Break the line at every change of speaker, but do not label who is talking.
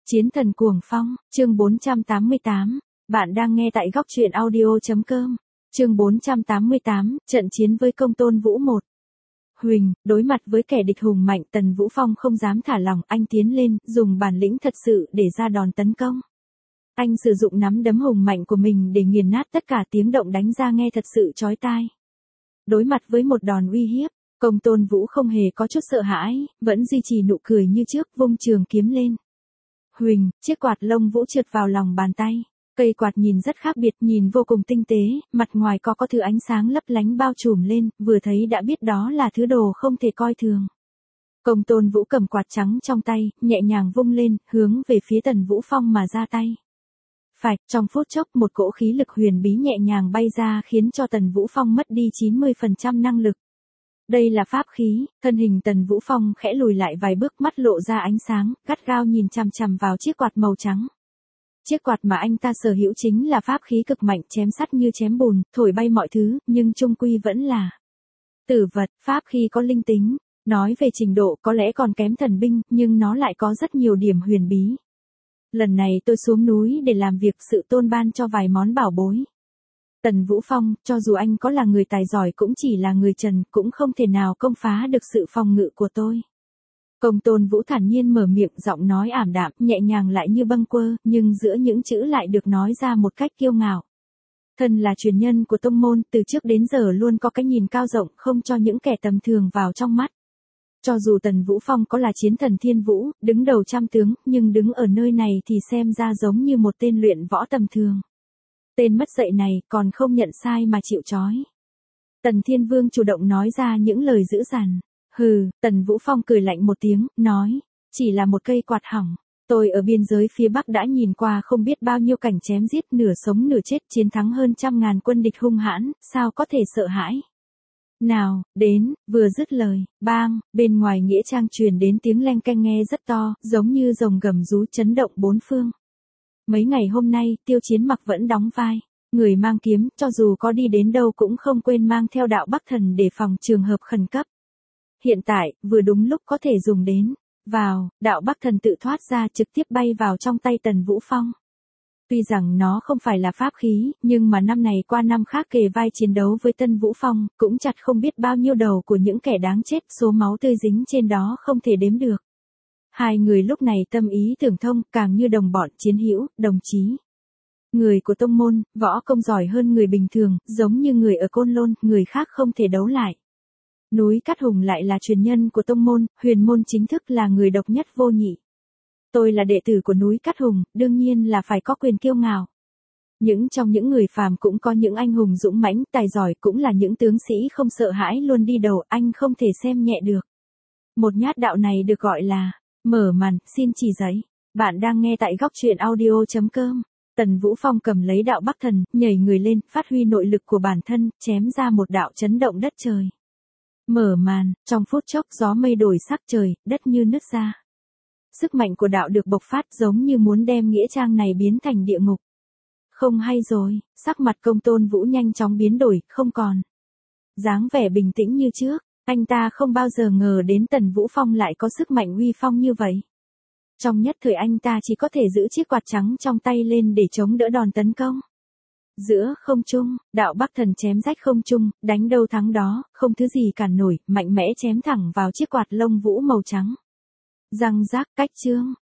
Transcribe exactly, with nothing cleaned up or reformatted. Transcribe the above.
Chiến thần cuồng phong, chương bốn trăm tám mươi tám. Bạn đang nghe tại góc truyện audio.com. Chương bốn trăm tám mươi tám, trận chiến với Công Tôn Vũ một. Huỳnh, đối mặt với kẻ địch hùng mạnh, Tần Vũ Phong không dám thả lỏng, anh tiến lên, dùng bản lĩnh thật sự để ra đòn tấn công. Anh sử dụng nắm đấm hùng mạnh của mình để nghiền nát tất cả, tiếng động đánh ra nghe thật sự chói tai. Đối mặt với một đòn uy hiếp, Công Tôn Vũ không hề có chút sợ hãi, vẫn duy trì nụ cười như trước, vung trường kiếm lên. Huỳnh, chiếc quạt lông vũ trượt vào lòng bàn tay. Cây quạt nhìn rất khác biệt, nhìn vô cùng tinh tế, mặt ngoài có có thứ ánh sáng lấp lánh bao trùm lên, vừa thấy đã biết đó là thứ đồ không thể coi thường. Công Tôn Vũ cầm quạt trắng trong tay, nhẹ nhàng vung lên, hướng về phía Tần Vũ Phong mà ra tay. Phạch, trong phút chốc một cỗ khí lực huyền bí nhẹ nhàng bay ra khiến cho Tần Vũ Phong mất đi chín mươi phần trăm năng lực. Đây là pháp khí, thân hình Tần Vũ Phong khẽ lùi lại vài bước, mắt lộ ra ánh sáng, gắt gao nhìn chằm chằm vào chiếc quạt màu trắng. Chiếc quạt mà anh ta sở hữu chính là pháp khí cực mạnh, chém sắt như chém bùn, thổi bay mọi thứ, nhưng chung quy vẫn là tử vật, pháp khí có linh tính. Nói về trình độ có lẽ còn kém thần binh, nhưng nó lại có rất nhiều điểm huyền bí. Lần này tôi xuống núi để làm việc, sự tôn ban cho vài món bảo bối. Tần Vũ Phong, cho dù anh có là người tài giỏi cũng chỉ là người trần, cũng không thể nào công phá được sự phòng ngự của tôi. Công Tôn Vũ thản nhiên mở miệng, giọng nói ảm đạm, nhẹ nhàng lại như bâng quơ, nhưng giữa những chữ lại được nói ra một cách kiêu ngạo. Thân là truyền nhân của tông môn, từ trước đến giờ luôn có cái nhìn cao rộng, không cho những kẻ tầm thường vào trong mắt. Cho dù Tần Vũ Phong có là chiến thần thiên vũ, đứng đầu trăm tướng, nhưng đứng ở nơi này thì xem ra giống như một tên luyện võ tầm thường. Tên mất dạy này còn không nhận sai mà chịu trói. Tần Thiên Vương chủ động nói ra những lời dữ dằn. Hừ, Tần Vũ Phong cười lạnh một tiếng, nói, chỉ là một cây quạt hỏng. Tôi ở biên giới phía Bắc đã nhìn qua không biết bao nhiêu cảnh chém giết, nửa sống nửa chết, chiến thắng hơn trăm ngàn quân địch hung hãn, sao có thể sợ hãi. Nào, đến, vừa dứt lời, bang, bên ngoài nghĩa trang truyền đến tiếng leng keng nghe rất to, giống như rồng gầm rú chấn động bốn phương. Mấy ngày hôm nay, Tiêu Chiến Mặc vẫn đóng vai người mang kiếm, cho dù có đi đến đâu cũng không quên mang theo đạo Bắc Thần để phòng trường hợp khẩn cấp. Hiện tại, vừa đúng lúc có thể dùng đến. Vào, đạo Bắc Thần tự thoát ra, trực tiếp bay vào trong tay Tần Vũ Phong. Tuy rằng nó không phải là pháp khí, nhưng mà năm này qua năm khác kề vai chiến đấu với Tần Vũ Phong, cũng chặt không biết bao nhiêu đầu của những kẻ đáng chết, số máu tươi dính trên đó không thể đếm được. Hai người lúc này tâm ý tưởng thông, càng như đồng bọn, chiến hữu, đồng chí. Người của tông môn, võ công giỏi hơn người bình thường, giống như người ở Côn Lôn, người khác không thể đấu lại. Núi Cát Hùng lại là truyền nhân của tông môn, huyền môn chính thức là người độc nhất vô nhị. Tôi là đệ tử của núi Cát Hùng, đương nhiên là phải có quyền kiêu ngạo. Những trong những người phàm cũng có những anh hùng dũng mãnh, tài giỏi, cũng là những tướng sĩ không sợ hãi luôn đi đầu, anh không thể xem nhẹ được. Một nhát đạo này được gọi là mở màn, xin chỉ giấy. Bạn đang nghe tại góc truyện audio.com. Tần Vũ Phong cầm lấy đạo Bắc Thần, nhảy người lên, phát huy nội lực của bản thân, chém ra một đạo chấn động đất trời. Mở màn, trong phút chốc gió mây đổi sắc, trời, đất như nứt ra. Sức mạnh của đạo được bộc phát, giống như muốn đem nghĩa trang này biến thành địa ngục. Không hay rồi, sắc mặt Công Tôn Vũ nhanh chóng biến đổi, không còn dáng vẻ bình tĩnh như trước. Anh ta không bao giờ ngờ đến Tần Vũ Phong lại có sức mạnh uy phong như vậy. Trong nhất thời anh ta chỉ có thể giữ chiếc quạt trắng trong tay lên để chống đỡ đòn tấn công. Giữa không trung, đạo Bắc Thần chém rách không trung, đánh đâu thắng đó, không thứ gì cản nổi, mạnh mẽ chém thẳng vào chiếc quạt lông vũ màu trắng. Răng rác, cách chương,